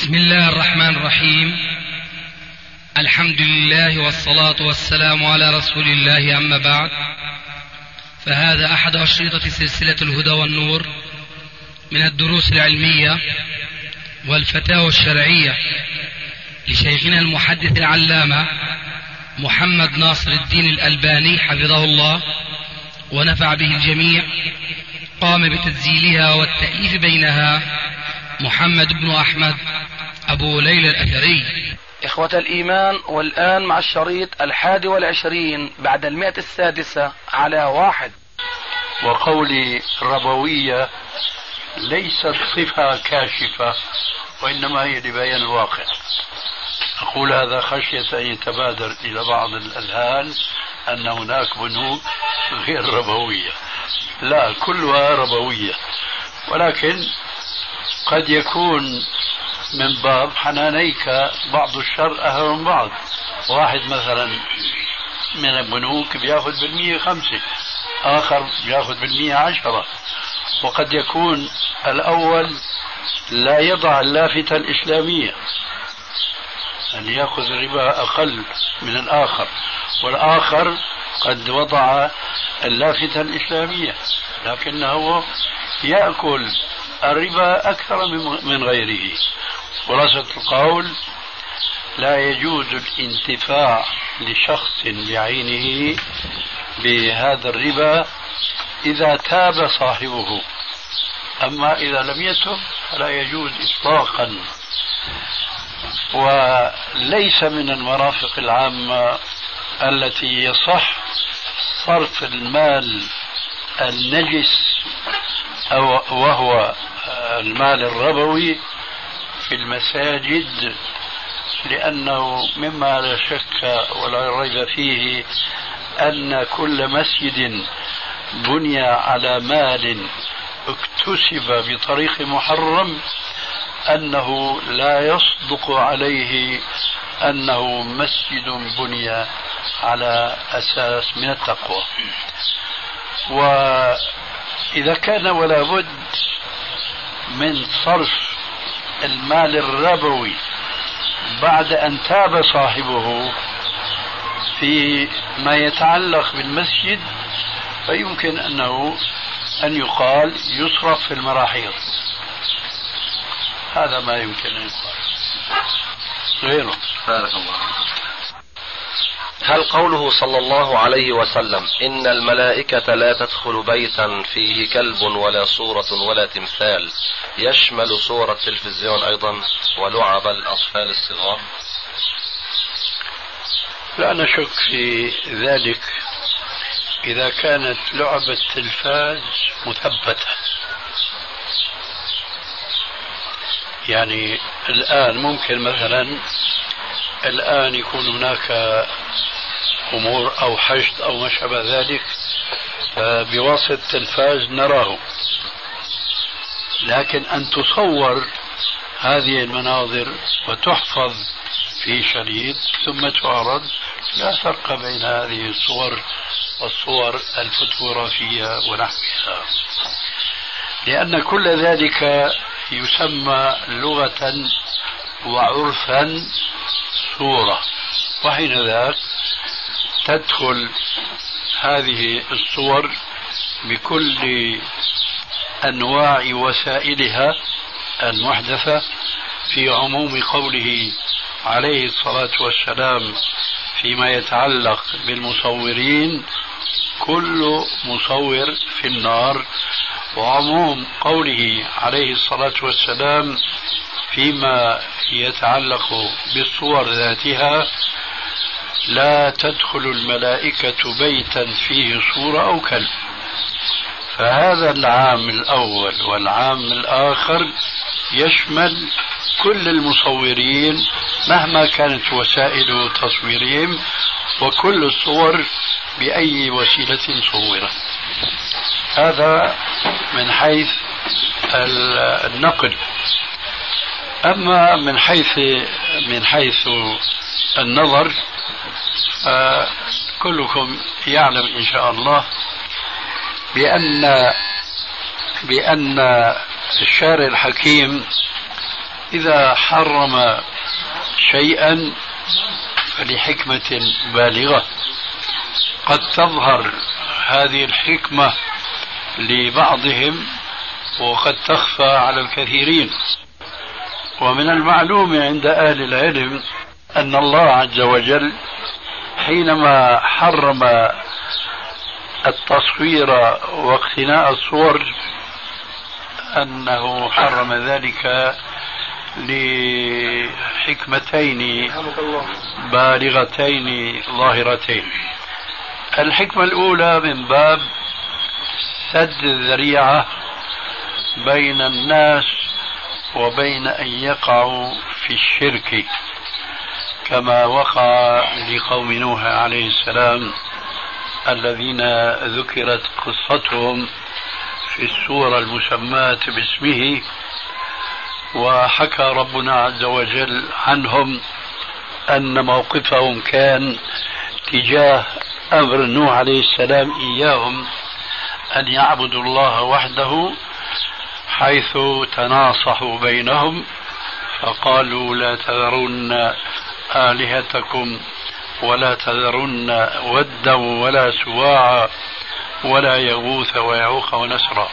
بسم الله الرحمن الرحيم. الحمد لله والصلاة والسلام على رسول الله، أما بعد، فهذا أحد أشرطة سلسلة الهدى والنور من الدروس العلمية والفتاوى الشرعية لشيخنا المحدث العلامة محمد ناصر الدين الألباني حفظه الله ونفع به الجميع. قام بتسجيلها والتأليف بينها محمد بن أحمد أبو ليلى الأثري. إخوة الإيمان، والآن مع الشريط 21 بعد 106 على 1. وقولي ربوية ليست صفة كاشفة، وإنما هي لبيان الواقع. أقول هذا خشية أن يتبادر إلى بعض الأذهان أن هناك بنوك غير ربوية. لا، كلها ربوية، ولكن قد يكون من باب حنانيك بعض الشر أهل من بعض. واحد مثلا من البنوك بياخذ بالمية 5، آخر بياخذ بالمية 10، وقد يكون الأول لا يضع اللافتة الإسلامية، أن يأخذ الربا أقل من الآخر، والآخر قد وضع اللافتة الإسلامية لكنه يأكل الربا أكثر من غيره. خلاصة القول: لا يجوز الانتفاع لشخص بعينه بهذا الربا إذا تاب صاحبه، أما إذا لم يتب فلا يجوز إطلاقا. وليس من المرافق العامة التي يصح صرف المال النجس وهو المال الربوي في المساجد، لأنه مما لا شك ولا ريب فيه أن كل مسجد بني على مال اكتسب بطريق محرم أنه لا يصدق عليه أنه مسجد بني على أساس من التقوى. وإذا كان ولا بد من صرف المال الربوي بعد أن تاب صاحبه في ما يتعلق بالمسجد، فيمكن أن يقال يصرف في المراحيض. هذا ما يمكن أن يقال، غيره. بارك الله. هل قوله صلى الله عليه وسلم إن الملائكة لا تدخل بيتا فيه كلب ولا صورة ولا تمثال يشمل صور التلفزيون أيضا ولعب الأطفال الصغار؟ لا نشك في ذلك إذا كانت لعبة التلفاز مثبتة. يعني الآن ممكن مثلا الآن يكون هناك أمور أو حشد أو ما شابه ذلك، بواسطة التلفاز نراه، لكن أن تصور هذه المناظر وتحفظ في شريط ثم تعرض، لا فرق بين هذه الصور والصور الفوتوغرافية ونحوها، لأن كل ذلك يسمى لغة وعرفا صورة، وحين ذاك تدخل هذه الصور بكل أنواع وسائلها المحدثة في عموم قوله عليه الصلاة والسلام فيما يتعلق بالمصورين: كل مصور في النار، وعموم قوله عليه الصلاة والسلام فيما يتعلق بالصور ذاتها: لا تدخل الملائكة بيتا فيه صورة أو كلب. فهذا العام الأول والعام الآخر يشمل كل المصورين مهما كانت وسائل تصويرهم وكل الصور بأي وسيلة صورت. هذا من حيث النقل. أما من حيث النظر، كلكم يعلم إن شاء الله بأن الشارع الحكيم إذا حرم شيئا فلحكمة بالغة، قد تظهر هذه الحكمة لبعضهم وقد تخفى على الكثيرين. ومن المعلوم عند أهل العلم أن الله عز وجل حينما حرم التصوير واقتناء الصور أنه حرم ذلك لحكمتين بالغتين ظاهرتين. الحكمة الأولى من باب سد الذريعة بين الناس وبين أن يقعوا في الشرك، كما وقع لقوم نوح عليه السلام الذين ذكرت قصتهم في السورة المسماة باسمه، وحكى ربنا عز وجل عنهم أن موقفهم كان تجاه أمر نوح عليه السلام إياهم أن يعبدوا الله وحده، حيث تناصحوا بينهم فقالوا لا تذرن آلهتكم ولا تذرن ودا ولا سواعا ولا يغوث ويعوق ونسرا.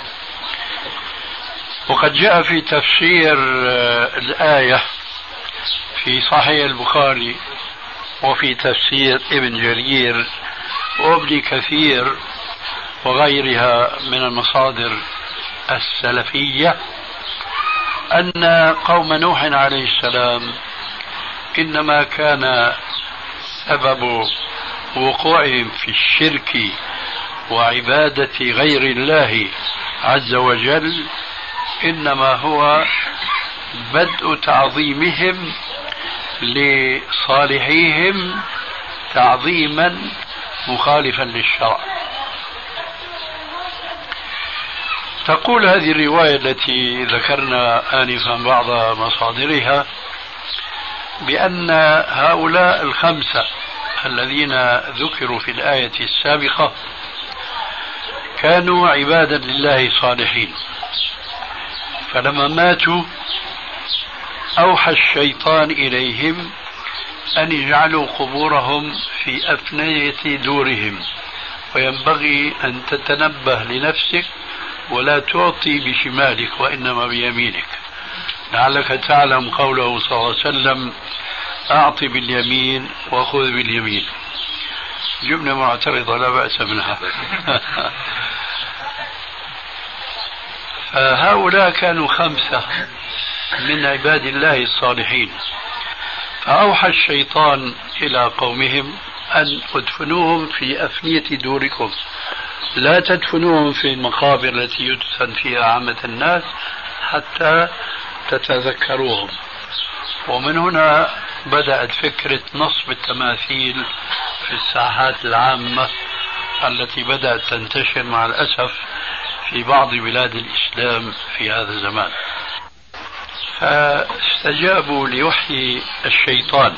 وقد جاء في تفسير الآية في صحيح البخاري وفي تفسير ابن جرير وابن كثير وغيرها من المصادر السلفية أن قوم نوح عليه السلام إنما كان سبب وقوعهم في الشرك وعبادة غير الله عز وجل إنما هو بدء تعظيمهم لصالحيهم تعظيما مخالفا للشرع. تقول هذه الرواية التي ذكرنا آنفا بعض مصادرها بأن هؤلاء الخمسة الذين ذكروا في الآية السابقة كانوا عبادا لله صالحين، فلما ماتوا أوحى الشيطان إليهم أن يجعلوا قبورهم في أفنية دورهم، وينبغي أن تتنبه لنفسك ولا تعطي بشمالك وإنما بيمينك، لعلك تعلم قوله صلى الله عليه وسلم أعطي باليمين وخذ باليمين. جملة معترضة لا بأس منها. فهؤلاء كانوا خمسة من عباد الله الصالحين، فأوحى الشيطان إلى قومهم أن ادفنوهم في أفنية دوركم، لا تدفنوهم في المقابر التي يدفن فيها عامة الناس حتى تتذكروهم. ومن هنا بدأت فكرة نصب التماثيل في الساحات العامة التي بدأت تنتشر مع الأسف في بعض بلاد الإسلام في هذا الزمان. فاستجابوا لوحي الشيطان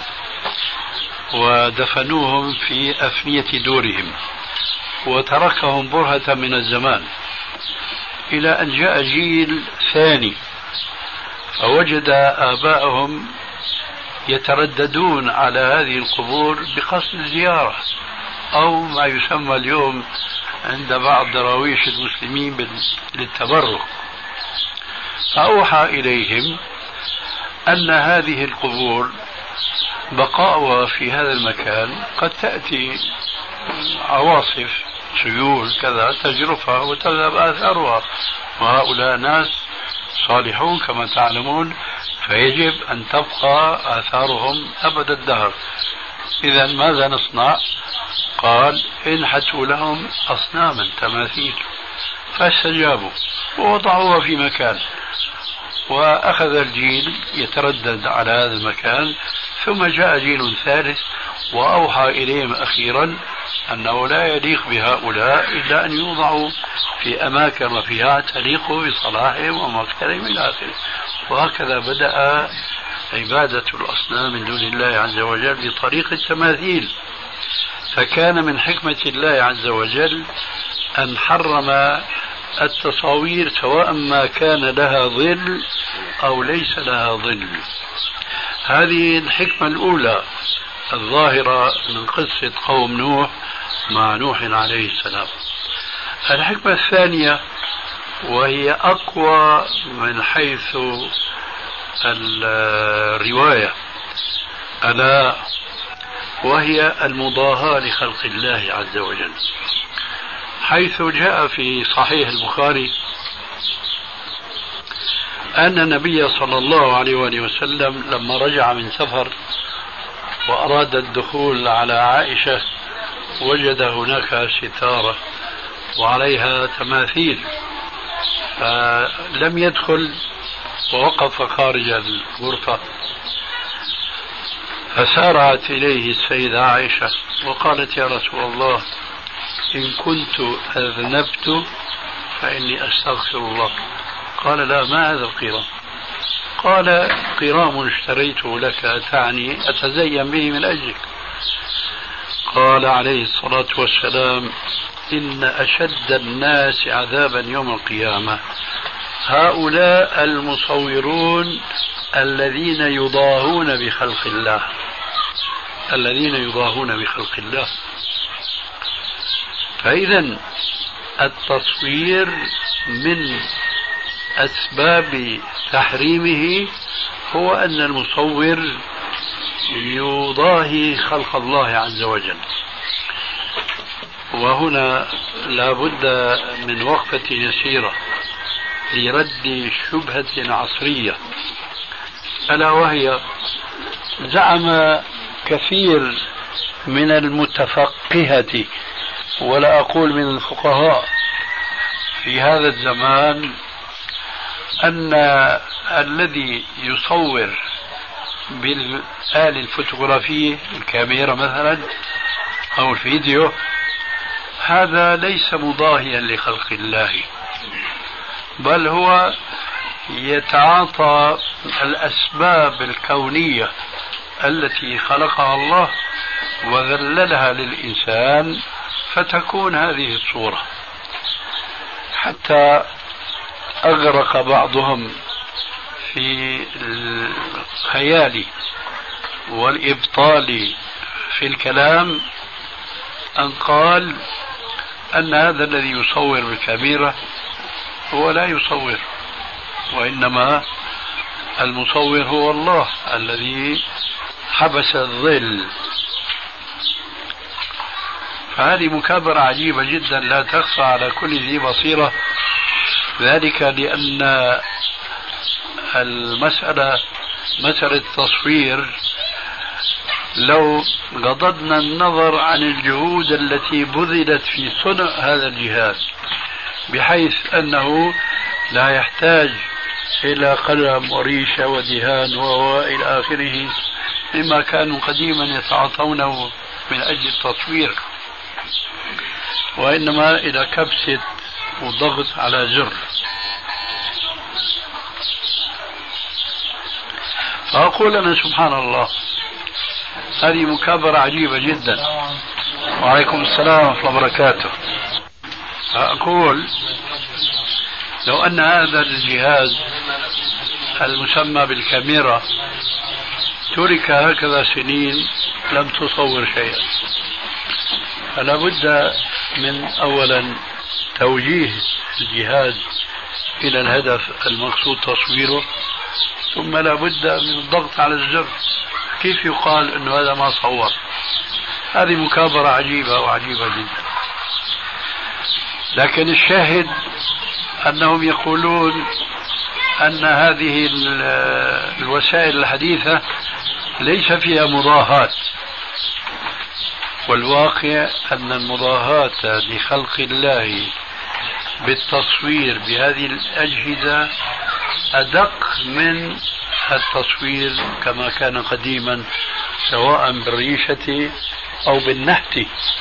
ودفنوهم في أفنية دورهم، وتركهم برهة من الزمان إلى أن جاء جيل ثاني فوجد آباءهم يترددون على هذه القبور بقصد الزيارة، أو ما يسمى اليوم عند بعض دراويش المسلمين للتبرك. فأوحى إليهم أن هذه القبور بقاؤها في هذا المكان قد تأتي عواصف سيول كذا تجرفها وتذهب آثارها، وهؤلاء ناس صالحون كما تعلمون، فيجب أن تبقى آثارهم أبد الدهر. إذا ماذا نصنع؟ قال انحتوا لهم أصناما تماثيل، فاستجابوا ووضعوها في مكان، وأخذ الجيل يتردد على هذا المكان، ثم جاء جيل ثالث وأوحى إليهم أخيرا أنه لا يليق بهؤلاء إلا أن يوضعوا في أماكن رفيعة تليق بصلاحهم ومكانهم إلى آخره. وهكذا بدأ عبادة الأصنام من دون الله عز وجل بطريق التماثيل. فكان من حكمة الله عز وجل أن حرم التصاوير سواء ما كان لها ظل أو ليس لها ظل. هذه الحكمة الأولى الظاهرة من قصة قوم نوح مع نوح عليه السلام. الحكمة الثانية وهي أقوى من حيث الرواية ألا وهي المضاهاة لخلق الله عز وجل، حيث جاء في صحيح البخاري أن النبي صلى الله عليه وآله وسلم لما رجع من سفر وأراد الدخول على عائشة وجد هناك ستارة وعليها تماثيل، فلم يدخل ووقف خارج الغرفة، فسارعت إليه السيدة عائشة وقالت: يا رسول الله، إن كنت أذنبت فإني أستغفر الله. قال: لا، ما هذا القرام؟ قال: قرام اشتريته لك، تعني أتزين به من أجلك. قال عليه الصلاة والسلام: إن أشد الناس عذابا يوم القيامة هؤلاء المصورون الذين يضاهون بخلق الله، الذين يضاهون بخلق الله. فإذا التصوير من أسباب تحريمه هو أن المصور يضاهي خلق الله عز وجل. وهنا لا بد من وقفة يسيرة لرد شبهة عصرية، ألا وهي زعم كثير من المتفقهة ولا أقول من الفقهاء في هذا الزمان أن الذي يصور بالآلة الفوتوغرافية الكاميرا مثلا أو الفيديو هذا ليس مضاهيا لخلق الله، بل هو يتعاطى الأسباب الكونية التي خلقها الله وذللها للإنسان فتكون هذه الصورة. حتى أغرق بعضهم في الخيال والإبطال في الكلام أن قال أن هذا الذي يصور بالكاميرا هو لا يصور، وإنما المصور هو الله الذي حبس الظل. فهذه مكابرة عجيبة جدا لا تخفى على كل ذي بصيرة، ذلك لأن مسألة التصوير لو غضضنا النظر عن الجهود التي بذلت في صنع هذا الجهاز بحيث أنه لا يحتاج إلى قلم وريشة ودهان وإلى آخره مما كانوا قديما يتعاطونه من أجل التصوير، وإنما إلى كبسة وضغط على زر. فأقول أنا سبحان الله هذه مكابرة عجيبة جدا. وعليكم السلام ورحمة الله وبركاته. أقول لو أن هذا الجهاز المسمى بالكاميرا ترك هكذا سنين لم تصور شيئا، فلا بد من أولا توجيه الجهاز إلى الهدف المقصود تصويره، ثم لا بد من الضغط على الزر. كيف يقال أنه هذا ما صور؟ هذه مكابرة عجيبة وعجيبة جدا. لكن الشاهد أنهم يقولون أن هذه الوسائل الحديثة ليس فيها مضاهاة، والواقع أن المضاهاة لخلق الله بالتصوير بهذه الأجهزة أدق من التصوير كما كان قديما سواء بالريشة أو بالنحت.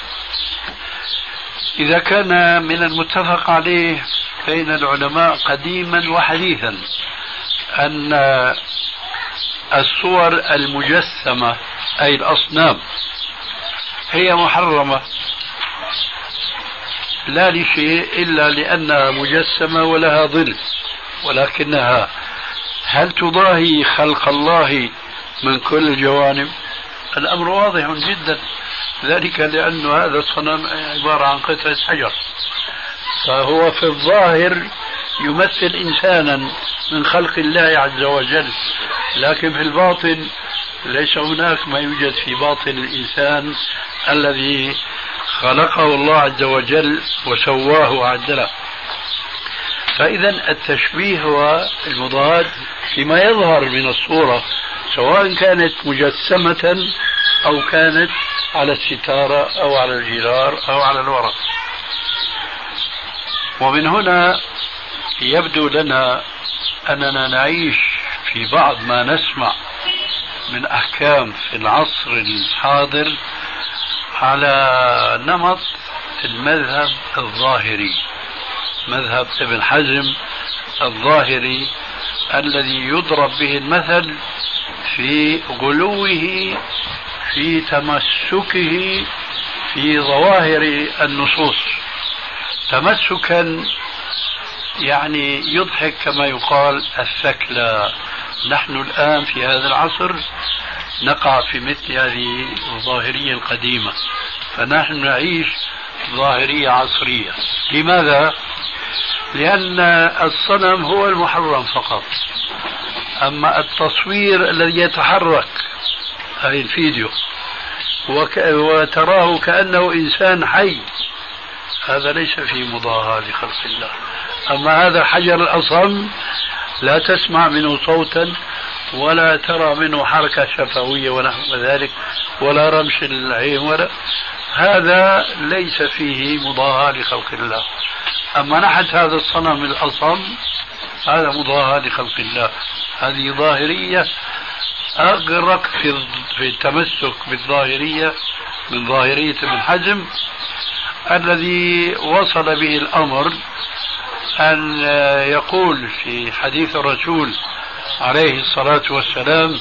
إذا كان من المتفق عليه بين العلماء قديما وحديثا أن الصور المجسمة أي الأصنام هي محرمة، لا لشيء إلا لأنها مجسمة ولها ظل، ولكنها هل تضاهي خلق الله من كل الجوانب؟ الأمر واضح جدا، ذلك لأن هذا الصنم عبارة عن قطعة حجر، فهو في الظاهر يمثل إنسانا من خلق الله عز وجل، لكن في الباطن ليس هناك ما يوجد في باطن الإنسان الذي خلقه الله عز وجل وسواه وعدله. فإذا التشبيه هو المضاد فيما يظهر من الصورة، سواء كانت مجسمة أو كانت على الستارة أو على الجدار أو على الورق. ومن هنا يبدو لنا أننا نعيش في بعض ما نسمع من أحكام في العصر الحاضر على نمط المذهب الظاهري، مذهب ابن حزم الظاهري الذي يضرب به المثل في غلوه في تمسكه في ظواهر النصوص، تمسكا يعني يضحك كما يقال الثكلى. نحن الآن في هذا العصر نقع في مثل هذه الظاهرية القديمة، فنحن نعيش ظاهرية عصرية. لماذا؟ لأن الصنم هو المحرم فقط، أما التصوير الذي يتحرك أي الفيديو وتراه كأنه إنسان حي، هذا ليس فيه مضاهاة لخلق الله. أما هذا الحجر الأصم لا تسمع منه صوتا ولا ترى منه حركة شفوية ونحو ذلك ولا رمش العين ولا، هذا ليس فيه مضاهاة لخلق الله. أما نحت هذا الصنم الأصم هذا مضاهاة لخلق الله. هذه ظاهرية أغرق في التمسك بالظاهرية من ظاهرية ابن حزم الذي وصل به الأمر أن يقول في حديث الرسول عليه الصلاة والسلام: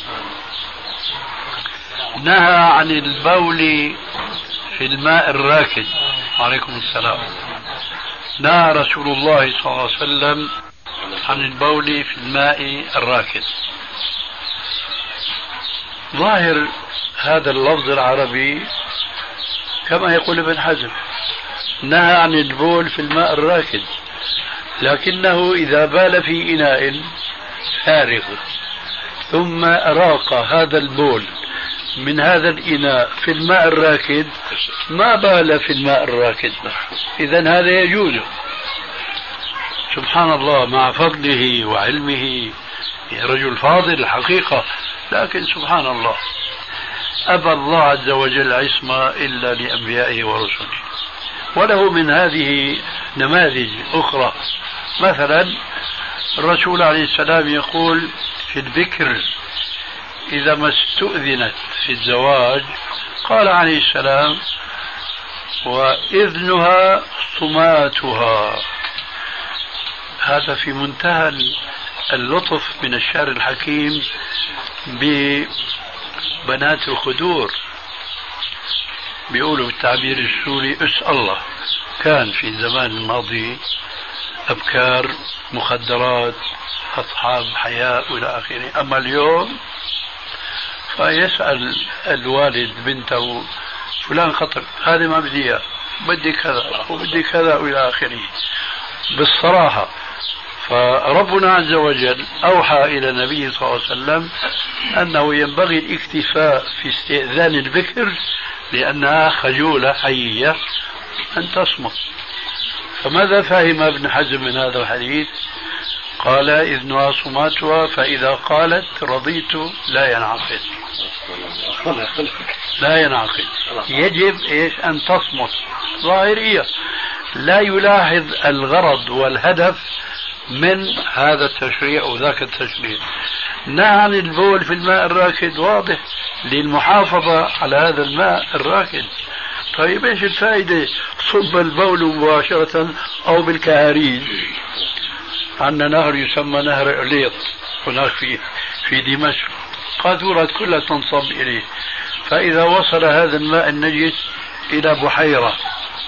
نهى عن البول في الماء الراكد. وعليكم السلام. نهى رسول الله صلى الله عليه وسلم عن البول في الماء الراكد. ظاهر هذا اللفظ العربي كما يقول ابن حزم، نهى عن البول في الماء الراكد، لكنه إذا بال في إناء فارغ ثم أراق هذا البول من هذا الإناء في الماء الراكد ما بال في الماء الراكد، إذن هذا يجوز. سبحان الله، مع فضله وعلمه رجل فاضل الحقيقة، لكن سبحان الله أبى الله عز وجل عصمة إلا لأنبيائه ورسله. وله من هذه نماذج أخرى. مثلا الرسول عليه السلام يقول في البكر إذا ما استؤذنت في الزواج قال عليه السلام: وإذنها صماتها. هذا في منتهى اللطف من الشعر الحكيم ببنات الخدور. بيقولوا بالتعبير السوري اسأل الله. كان في الزمان الماضي أبكار، مخدرات، أصحاب حياء وإلى آخره. أما اليوم فيسأل الوالد بنته: فلان خطر، هذه ما بدي إياه، بدي كذا وبدي كذا وإلى آخره، بالصراحة. فربنا عز وجل أوحى إلى النبي صلى الله عليه وسلم أنه ينبغي الاكتفاء في استئذان البكر لأنها خجولة حية أن تصمت. فماذا فهم ابن حزم من هذا الحديث؟ قال: إذنها صماتها، فإذا قالت رضيت لا ينعقد، لا ينعقد. يجب إيش؟ أن تصمت. ظاهرية، لا يلاحظ الغرض والهدف من هذا التشريع وذاك التشريع. نهى عن البول في الماء الراكد، واضح، للمحافظة على هذا الماء الراكد. طيب ايش الفائدة صب البول مباشرة او بالكهاريج؟ عندنا نهر يسمى نهر إليط هناك في دمشق، قاذورة كلها تنصب إليه، فإذا وصل هذا الماء النجس إلى بحيرة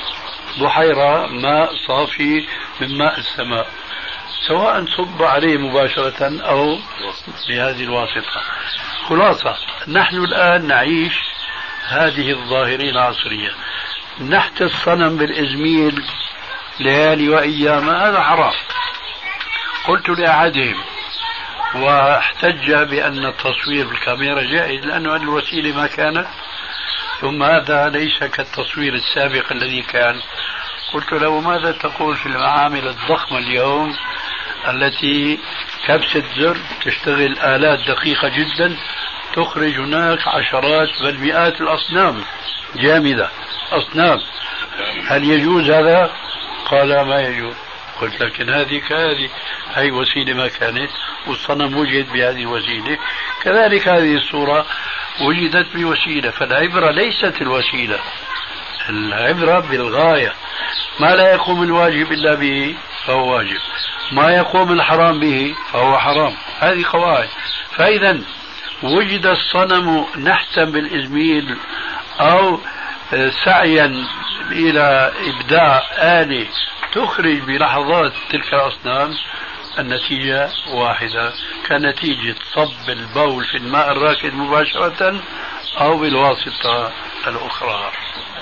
بحيرة ماء صافي من ماء السماء، سواء صب عليه مباشرة أو بهذه الواسطة. خلاصة، نحن الآن نعيش هذه الظاهرة العصرية، نحت الصنم بالإزميل ليالي وأيام، هذا حرام. قلت لأحدهم واحتج بأن التصوير بالكاميرا جائز لأنه هذه الوسيلة ما كانت، ثم هذا ليس كالتصوير السابق الذي كان. قلت له ماذا تقول في المعامل الضخمة اليوم التي كبسة زر تشتغل آلات دقيقة جدا تخرج هناك عشرات بل مئات الأصنام جامدة، أصنام، هل يجوز هذا؟ قال ما يجوز. قلت لكن هذه كهذه، هي وسيلة ما كانت والصنم وجد بهذه الوسيلة، كذلك هذه الصورة وجدت بوسيلة. فالعبرة ليست الوسيلة، العبرة بالغاية. ما لا يقوم الواجب إلا به فهو واجب، ما يقوم الحرام به فهو حرام، هذه قواعد. فإذا وجد الصنم نحتا بالإزميل أو سعيا إلى إبداع آلة تخرج بلحظات تلك الأصنام، النتيجة واحدة كنتيجة صب البول في الماء الراكد مباشرة أو بالواسطة الأخرى.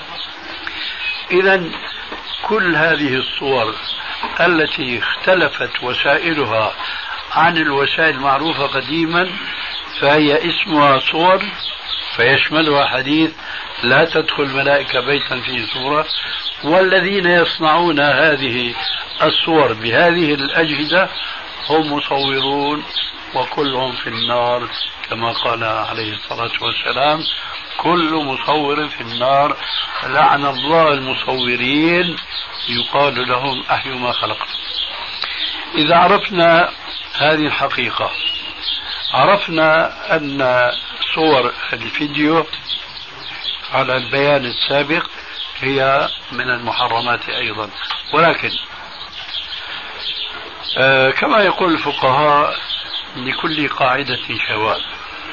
إذا كل هذه الصور التي اختلفت وسائلها عن الوسائل المعروفة قديما فهي اسمها صور، فيشملها حديث لا تدخل ملائكة بيتا فيه صورة. والذين يصنعون هذه الصور بهذه الأجهزة هم مصورون وكلهم في النار، كما قال عليه الصلاة والسلام كل مصور في النار، لعن الله المصورين يقال لهم أحيوا ما خلقتم. إذا عرفنا هذه الحقيقة، عرفنا أن صور الفيديو على البيان السابق هي من المحرمات أيضا. ولكن كما يقول الفقهاء لكل قاعدة شواذ،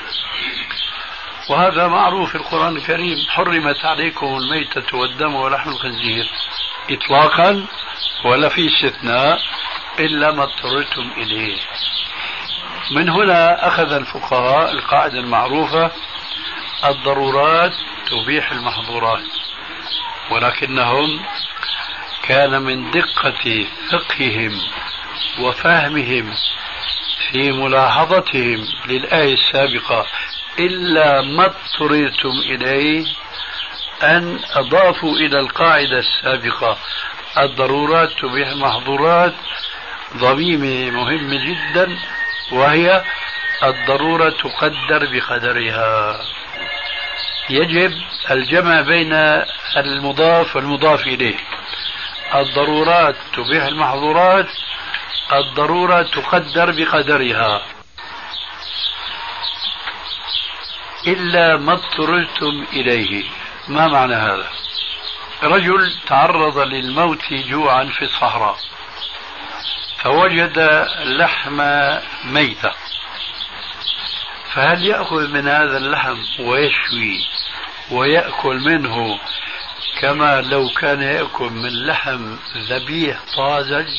وهذا معروف في القرآن الكريم، حرمت عليكم الميتة والدم ولحم الخنزير إطلاقا، ولا في استثناء إلا ما اضطررتم إليه. من هنا أخذ الفقهاء القاعدة المعروفة الضرورات تبيح المحظورات، ولكنهم كان من دقة فقههم وفهمهم في ملاحظتهم للآية السابقة إلا ما اضطررتم إليه أن أضافوا إلى القاعدة السابقة الضرورات تبيح المحظورات ضميمة مهمة جدا، وهي الضرورة تقدر بقدرها. يجب الجمع بين المضاف والمضاف إليه. الضرورات تبيح المحظورات، الضرورة تقدر بقدرها. إلا ما اضطررتم إليه، ما معنى هذا؟ رجل تعرض للموت جوعا في الصحراء فوجد لحم ميتة، فهل يأخذ من هذا اللحم ويشوي ويأكل منه كما لو كان يأكل من لحم ذبيح طازج؟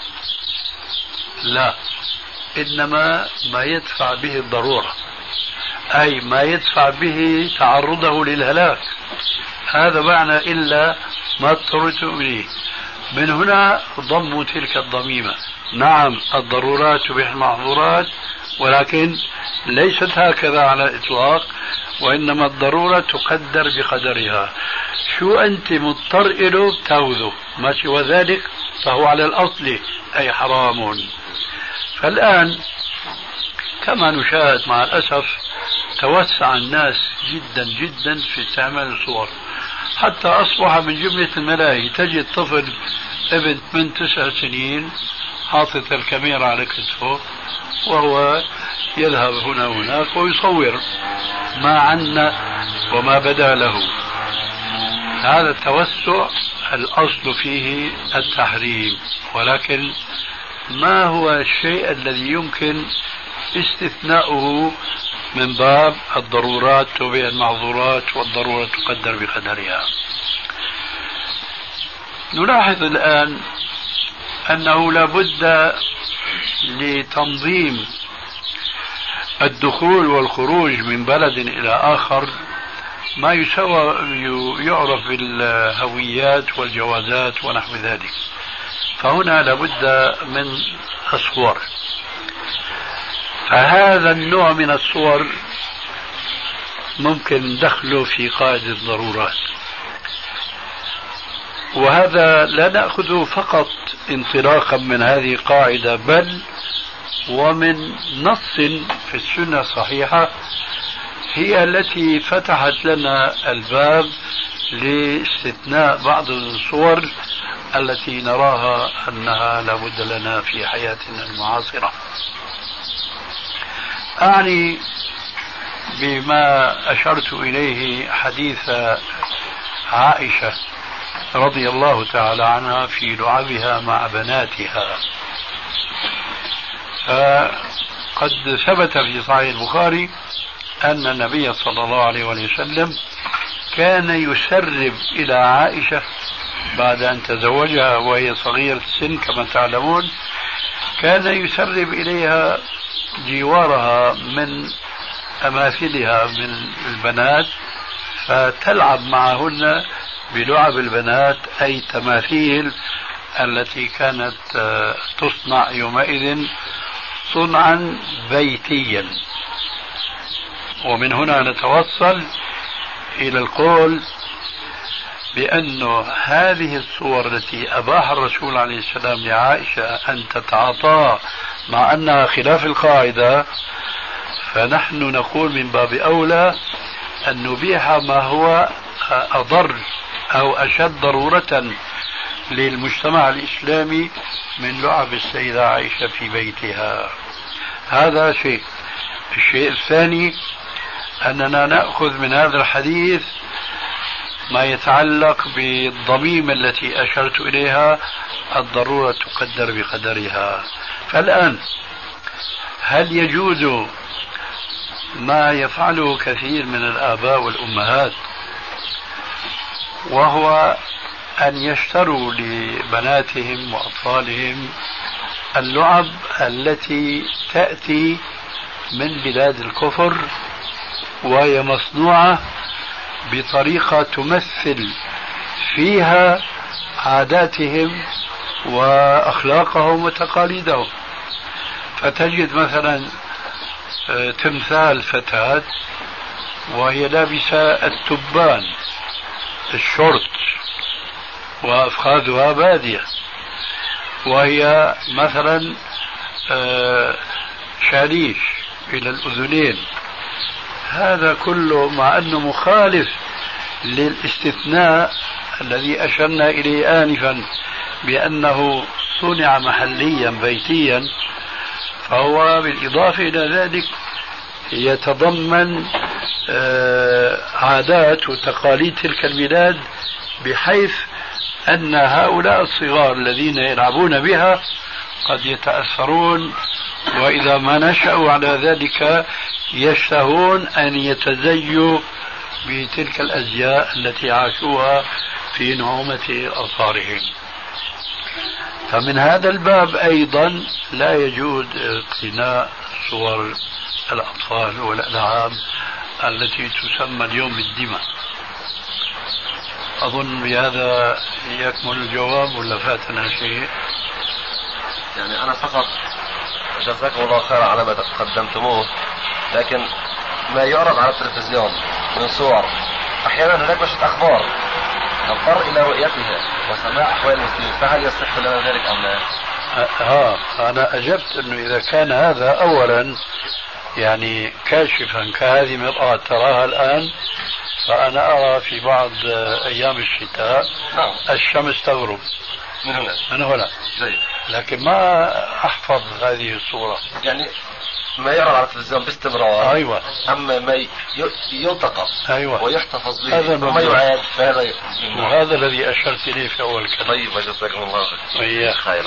لا، إنما ما يدفع به الضرورة، أي ما يدفع به تعرضه للهلاك، هذا معنى إلا ما اضطررتم إليه. من هنا ضموا تلك الضميمة. نعم الضرورات تبيح المحظورات، ولكن ليست هكذا على الإطلاق، وإنما الضرورة تقدر بقدرها. شو أنت مضطر إله تأخذه، ما سوى ذلك فهو على الأصل أي حرام. فالآن كما نشاهد مع الأسف توسع الناس جدا جدا في استعمال الصور، حتى أصبح من جملة الملاهي تجد طفل ابن 8-9 سنين حاطط الكاميرا على كتفه وهو يذهب هنا وهناك ويصور ما عنا وما بدا له. هذا التوسع الأصل فيه التحريم، ولكن ما هو الشيء الذي يمكن استثناؤه من باب الضرورات تبيح المحظورات والضرورة تقدر بقدرها؟ نلاحظ الآن أنه لا بد لتنظيم الدخول والخروج من بلد إلى آخر ما يعرف بالهويات والجوازات ونحو ذلك. فهنا لابد من الصور. فهذا النوع من الصور ممكن دخله في قاعدة الضرورات، وهذا لا نأخذه فقط انطلاقا من هذه القاعدة، بل ومن نص في السنة الصحيحة هي التي فتحت لنا الباب لاستثناء بعض الصور التي نراها أنها لابد لنا في حياتنا المعاصرة. أعني بما أشرت إليه حديث عائشة رضي الله تعالى عنها في لعبها مع بناتها. فقد ثبت في صحيح البخاري أن النبي صلى الله عليه وسلم كان يسرب إلى عائشة بعد أن تزوجها وهي صغيرة السن كما تعلمون، كان يسرب إليها جوارها من أماثلها من البنات فتلعب معهن بلعب البنات، أي تماثيل التي كانت تصنع يومئذ صنعا بيتيا. ومن هنا نتوصل إلى القول بأن هذه الصور التي أباح الرسول عليه السلام لعائشة أن تتعاطى مع أنها خلاف القاعدة، فنحن نقول من باب أولى أن نبيح ما هو أضر أو أشد ضرورة للمجتمع الإسلامي من لعب السيدة عائشة في بيتها. هذا شيء. الشيء الثاني أننا نأخذ من هذا الحديث ما يتعلق بالضميمة التي أشرت إليها، الضرورة تقدر بقدرها. فالآن هل يجوز ما يفعله كثير من الآباء والأمهات، وهو أن يشتروا لبناتهم وأطفالهم اللعب التي تأتي من بلاد الكفر وهي مصنوعة بطريقة تمثل فيها عاداتهم وأخلاقهم وتقاليدهم؟ فتجد مثلا تمثال فتاة وهي لابسة التبان الشورت وأفخاذها بادية، وهي مثلا شاليش إلى الأذنين. هذا كله مع أنه مخالف للاستثناء الذي أشرنا إليه آنفا بأنه صنع محليا بيتيا، فهو بالإضافة إلى ذلك يتضمن عادات وتقاليد تلك البلاد، بحيث أن هؤلاء الصغار الذين يلعبون بها قد يتأثرون، وإذا ما نشأوا على ذلك يشتهون أن يتزيوا بتلك الأزياء التي عاشوها في نعومة أظفارهم. فمن هذا الباب أيضا لا يجوز اقتناء صور الأطفال والألعاب التي تسمى اليوم بالدماء. أظن بهذا يكمل الجواب ولا فاتنا شيء؟ يعني أنا فقط جزاكم الله خيرا على ما قدمتموه، لكن ما يعرض على التلفزيون من صور أحيانا هناك نشرة أخبار نضطر إلى رؤيتها وسماع أحوال المسلمين، فهل يصح لنا ذلك أم لا؟ أنا أجبت أنه إذا كان هذا أولا يعني كاشفا كهذه مرآة تراها الآن، فأنا أرى في بعض أيام الشتاء الشمس تغرب من هنا لكن ما أحفظ هذه الصورة. يعني ما يرى على التلفزيون باستمرار. أيوة. أما ما يلتقط. أيوة. ويحتفظ به وما يعاد، فهذا وهذا الذي أشرت إليه في أول كلام. طيب جزاكم الله خيرا.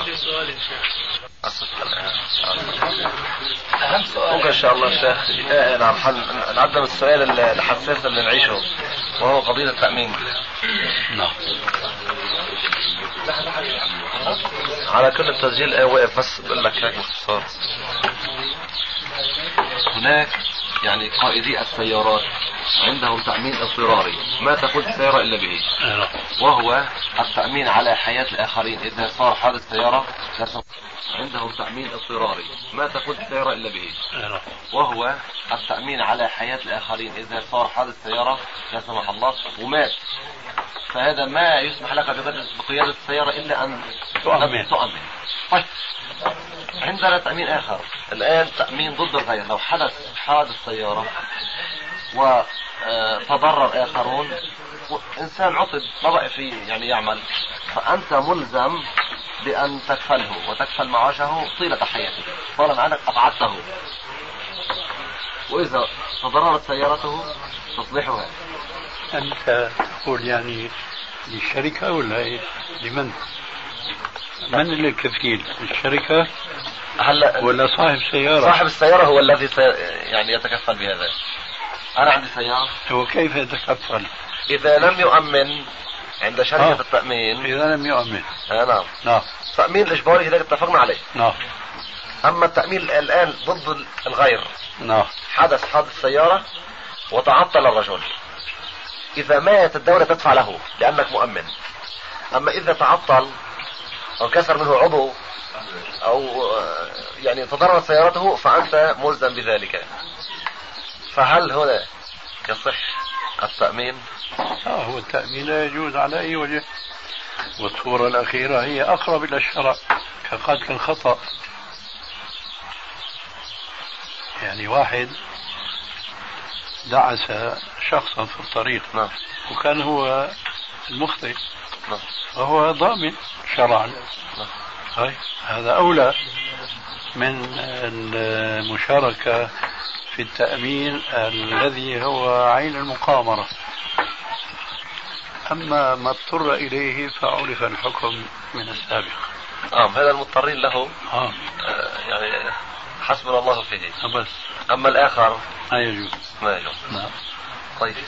أهم سؤال إن شاء الله الشيخ نعم نعدم السؤال الحساس اللي نعيشه، وهو قضية التأمين. نعم. على كل التسجيل واقف، بس بقول لك هيك باختصار. هناك يعني قائدي السيارات عندهم تأمين اضطراري ما تقود السيارة إلا به، وهو التأمين على حياة الآخرين إذا صار حادث سيارة. عندهم تأمين اضطراري ما تقود السيارة إلا به، وهو التأمين على حياة الآخرين إذا صار حادث سيارة لا سمح الله ومات، فهذا ما يسمح لك بقيادة السيارة إلا أن تؤمن. طيب عندنا تأمين آخر الآن، تأمين ضد الغير. لو حدث حادث سيارة وتضرر آخرون، إنسان عطب ما بقى فيه يعني يعمل، فأنت ملزم بأن تكفله وتكفل معاشه طيلة حياته طالما أنك أبعدته، وإذا تضررت سيارته تصلحها. أنت تقول يعني للشركة ولا إيه؟ لمن؟ من اللي كفيل؟ الشركة هلا ولا صاحب سيارة؟ صاحب السيارة هو الذي يعني يتكفل بهذا. أنا عندي سيارة، هو كيف يتكفل؟ إذا لم يؤمن عند شركة التأمين. إذا لم يؤمن. نعم. نعم. التأمين الإجباري إذا اتفقنا عليه. نعم. أما التأمين الآن ضد الغير. نعم. حادث سيارة وتعطل الرجل، إذا مات الدولة تدفع له لأنك مؤمن. أما إذا تعطل أو كسر منه عضو أو يعني تضررت سيارته فأنت ملزم بذلك. فهل هنا يصح التأمين؟ هو التأمين لا يجوز على أي وجه، والصورة الأخيرة هي أقرب إلى الشرع كقتل الخطأ. يعني واحد دعس شخصا في الطريق. نعم. وكان هو المخطئ. نعم. وهو ضامن شرعا. نعم. هذا أولى من المشاركة في التأمين الذي هو عين المقامرة. أما ما اضطر إليه فعرف الحكم من السابق. هذا المضطرين له. يعني حسبنا الله فيه. بس. أما الآخر ما يجوز. ما يجوز. نعم. طيب.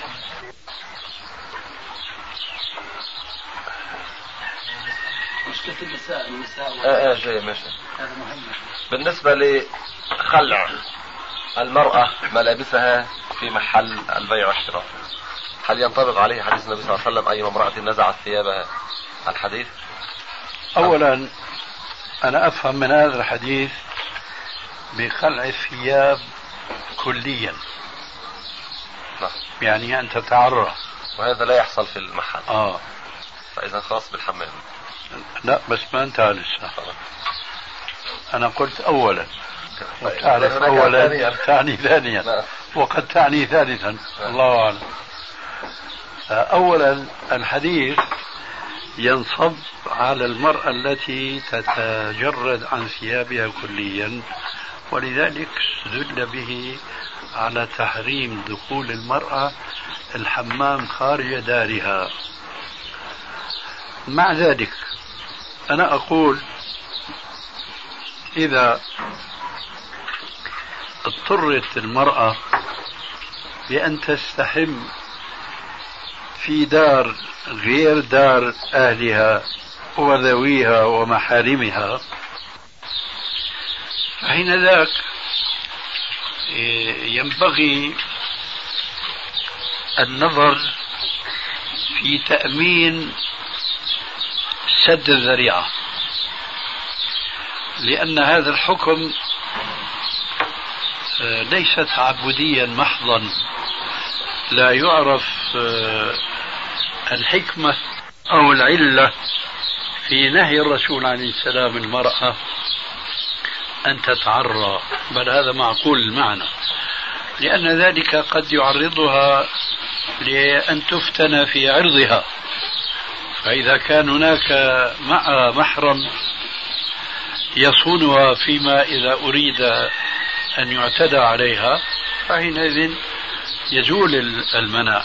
مشكلة النساء جاي ماشي. هذا مهم. بالنسبة لخلع المرأة ملابسها في محل البيع والشراء، هل ينطبق عليه حديث النبي صلى الله عليه وسلم أي امرأة نزعت ثيابها الحديث؟ أولا أنا أفهم من هذا الحديث بخلع الثياب كليا. نعم. يعني أن تتعرى، وهذا لا يحصل في المحل. فإذا خاص بالحمام. لا بس ما انتهى لسه. أنا قلت أولا، وتعرف أولا تعني ثانيا، وقد تعني ثالثا. الله أعلم. أولا الحديث ينصب على المرأة التي تتجرد عن ثيابها كليا، ولذلك استدل به على تحريم دخول المرأة الحمام خارج دارها. مع ذلك أنا أقول إذا اضطرت المرأة بأن تستحم في دار غير دار أهلها وذويها ومحارمها، حين ذاك ينبغي النظر في تأمين سد الذريعة، لأن هذا الحكم ليس تعبديا محضا، لا يعرف الحكمة أو العلة في نهي الرسول عليه السلام المرأة أن تتعرى، بل هذا معقول المعنى، لأن ذلك قد يعرضها لأن تفتن في عرضها، فإذا كان هناك مع محرم يصونها فيما إذا أريد أن يعتدى عليها فحينئذ يزول المنع.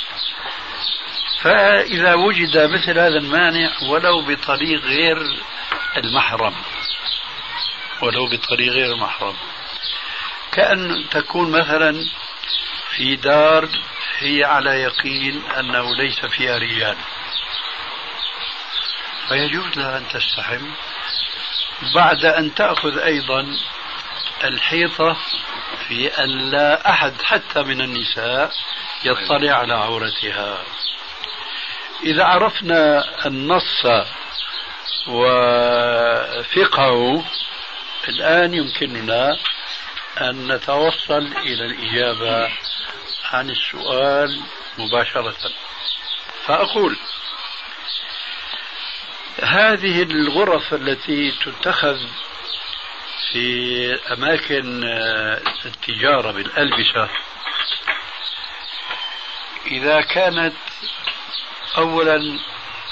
فإذا وجد مثل هذا المانع ولو بطريق غير المحرم، كأن تكون مثلا في دار هي على يقين أنه ليس فيها رجال، فيجوز لها أن تستحم بعد أن تأخذ أيضا الحيطة في أن لا أحد حتى من النساء يطلع على عورتها. إذا عرفنا النص وفقهه الآن يمكننا أن نتوصل إلى الإجابة عن السؤال مباشرة. فأقول هذه الغرف التي تتخذ في أماكن التجارة بالألبسة إذا كانت أولا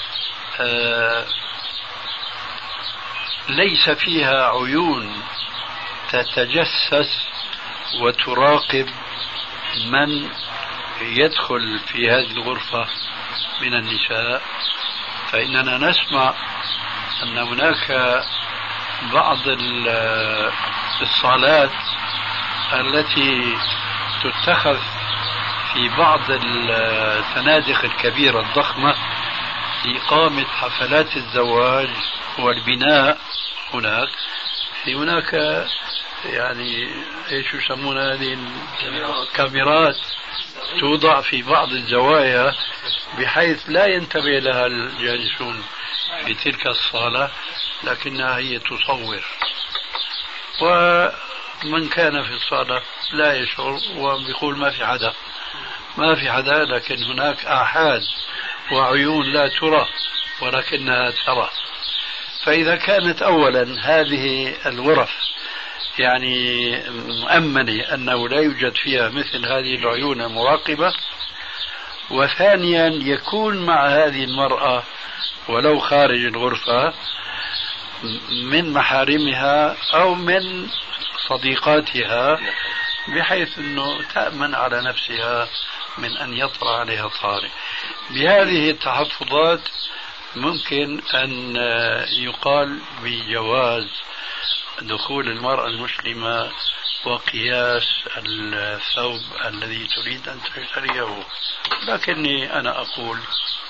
ليس فيها عيون تتجسس وتراقب من يدخل في هذه الغرفة من النساء، فإننا نسمع أن هناك بعض الصالات التي تتخذ في بعض الفنادق الكبيرة الضخمة لإقامة حفلات الزواج والبناء. هناك يعني ايش يسمون هذه الكاميرات توضع في بعض الزوايا بحيث لا ينتبه لها الجالسون في تلك الصالة، لكنها هي تصور، ومن كان في الصالة لا يشعر ويقول ما في حدا، لكن هناك آحاد وعيون لا ترى ولكنها ترى. فإذا كانت أولا هذه الغرف يعني مؤمنة أنه لا يوجد فيها مثل هذه العيون المراقبة، وثانيا يكون مع هذه المرأة ولو خارج الغرفة من محارمها أو من صديقاتها بحيث أنه تأمن على نفسها من أن يطرأ عليها طارئ. بهذه التحفظات ممكن أن يقال بجواز دخول المرأة المسلمة وقياس الثوب الذي تريد أن تشتريه. لكني أنا أقول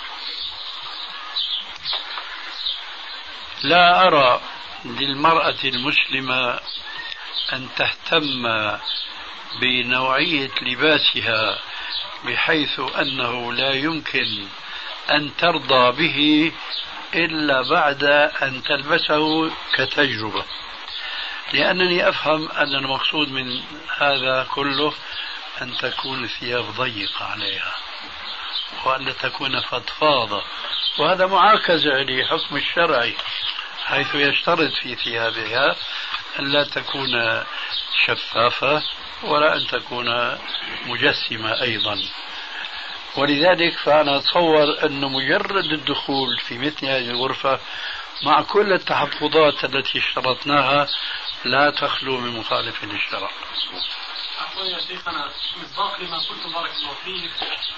لا أرى للمرأة المسلمة أن تهتم بنوعية لباسها بحيث أنه لا يمكن أن ترضى به إلا بعد أن تلبسه كتجربة، لأنني أفهم أن المقصود من هذا كله أن تكون الثياب ضيقة عليها وأن لا تكون فضفاضة، وهذا معاكسة لحكم الشرعي حيث يشترط في ثيابها أن لا تكون شفافة ولا أن تكون مجسمة أيضا. ولذلك فأنا أتصور أن مجرد الدخول في مثل هذه الغرفة مع كل التحفظات التي اشترطناها لا تخلو من مخالف للشرع. عفوا يا شيخنا، مصداق لما قلتم بارك الله فيك،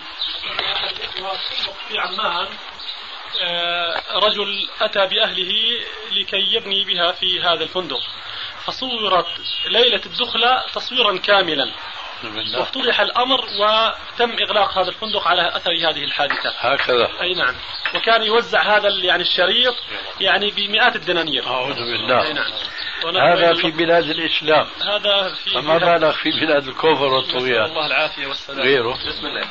في عمان رجل أتى بأهله لكي يبني بها في هذا الفندق، فصورت ليلة الدخلة تصويرا كاملا وافتضح الأمر وتم إغلاق هذا الفندق على أثر هذه الحادثة. هكذا. أي نعم. وكان يوزع هذا يعني الشريط يعني بمئات الدنانير. أعوذ بالله. أي نعم. هذا في بلاد الإسلام. هذا في فما بالك في بلاد الكفر والطغيان. الله العافية والسلام. غيره. بسم الله.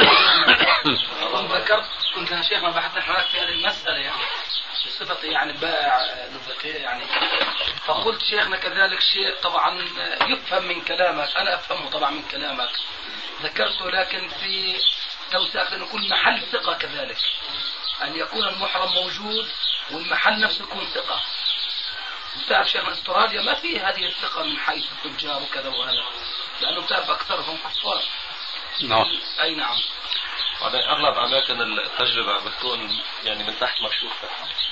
ذكرت كنت يا شيخ ما بحثنا حضرتك في هذه المسألة يعني بصفتي يعني بائع يعني، فقلت شيخنا كذلك شيء طبعا يفهم من كلامك، أنا أفهمه طبعا من كلامك ذكرته، لكن في توسعة أن يكون محل ثقة كذلك، أن يكون المحرم موجود والمحل نفسه يكون ثقة. تعرف شيخنا استراليا ما في هذه الثقة من حيث التجار وكذا وهذا، لأنه تعرف أكثرهم كفار. نعم. أي نعم. وبعدين أغلب أماكن التجربة بتكون يعني من تحت مكشوفة.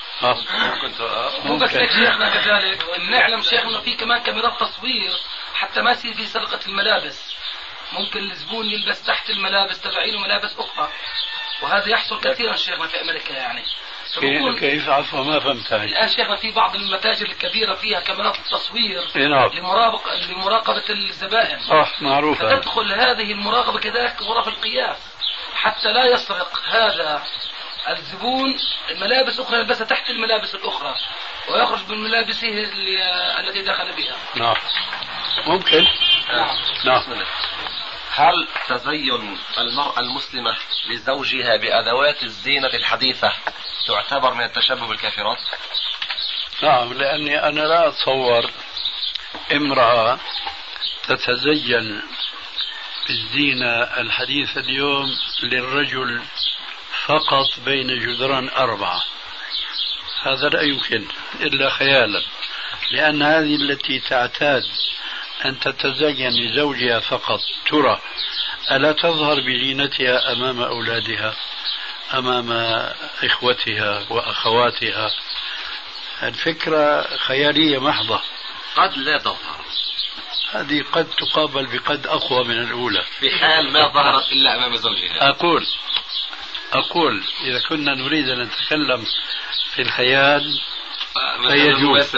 مو بس هيك شيخنا كذلك نعلم شيخنا في كمان كاميرات تصوير حتى ما يصير في سرقة الملابس، ممكن الزبون يلبس تحت الملابس تبعينه ملابس أخرى، وهذا يحصل كثيرا شيخنا في أمريكا يعني. كيف عفوا ما فهمت هاي. الآن شيخنا في بعض المتاجر الكبيرة فيها كاميرات التصوير نعم. لمراقبة الزبائن. معروفة. فتدخل هذه المراقبة كذلك غرف القياس حتى لا يسرق هذا الزبون ملابس أخرى يلبسها تحت الملابس الأخرى ويخرج بملابسه التي دخل بها. نعم ممكن. نعم. هل تزين المرأة المسلمة لزوجها بأدوات الزينة الحديثة تعتبر من التشبه بالكافرات؟ نعم، لأني أنا لا أتصور امرأة تتزين بالزينة الحديثة اليوم للرجل فقط بين جدران 4. هذا لا يمكن إلا خيالا، لأن هذه التي تعتاد أن تتزين لزوجها فقط ترى ألا تظهر بزينتها أمام أولادها أمام إخوتها وأخواتها؟ الفكرة خيالية محضة. قد لا تظهر، هذه قد تقابل بقد أقوى من الأولى بحال ما ظهرت إلا أمام زوجها. أقول إذا كنا نريد أن نتكلم في الخيال فيجوز.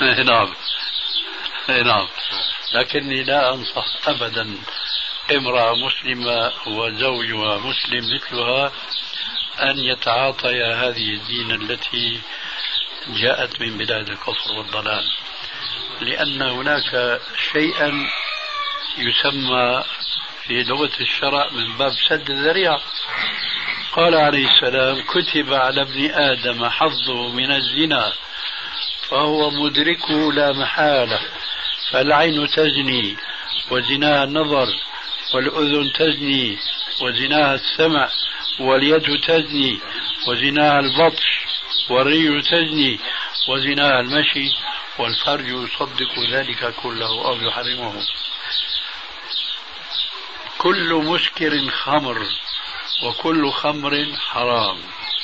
نعم. لكني لا أنصح أبدا امرأة مسلمة وزوجها مسلم مثلها أن يتعاطيا هذه الزينة التي جاءت من بلاد الكفر والضلال، لأن هناك شيئا يسمى في لغة الشرع من باب سد الذريعة. قال عليه السلام: كتب على ابن آدم حظه من الزنا فهو مدركه لا محالة، فالعين تزني وزناها النظر، والأذن تزني وزناها السمع، واليد تزني وزناها البطش، والرجل تزني وزناها المشي، والفرج يصدق ذلك كله أو يحرمه. كل مسكر خمر وكل خمر حرام،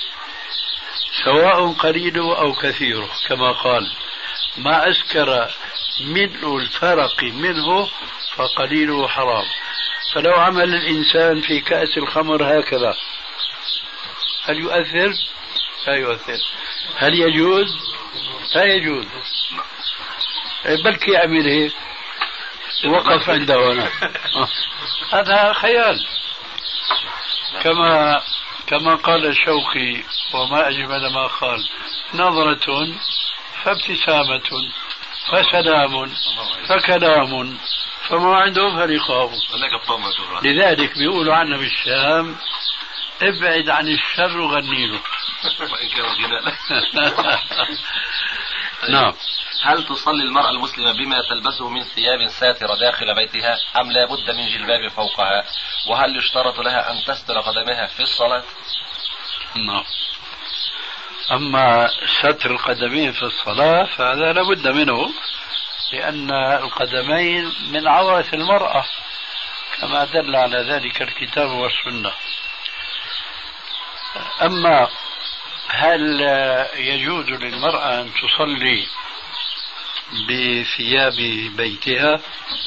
سواء قليله أو كثيره، كما قال: ما أسكر ملء الفرق منه فقليله حرام. فلو عمل الإنسان في كأس الخمر هكذا هل يؤثر؟ لا يؤثر. هل يجوز؟ لا يجوز. بلكي يعمل هيك وقف عنده هنا. هذا خيال. كما قال الشوقي: وما أجمل ما قال: نظرة فابتسامة فسلام فكلام فما عندهم فريقه. لذلك بيقولوا عنا بالشام: ابعد عن الشر وغني له. نعم. هل تصلي المرأة المسلمة بما تلبسه من ثياب ساترة داخل بيتها أم لا بد من جلباب فوقها؟ وهل يشترط لها أن تستر قدمها في الصلاة؟ نعم. أما ستر القدمين في الصلاة فهذا لا بد منه، لأن القدمين من عورة المرأة كما دل على ذلك الكتاب والسنة. أما هل يجوز للمرأة أن تصلي بثياب بيتها؟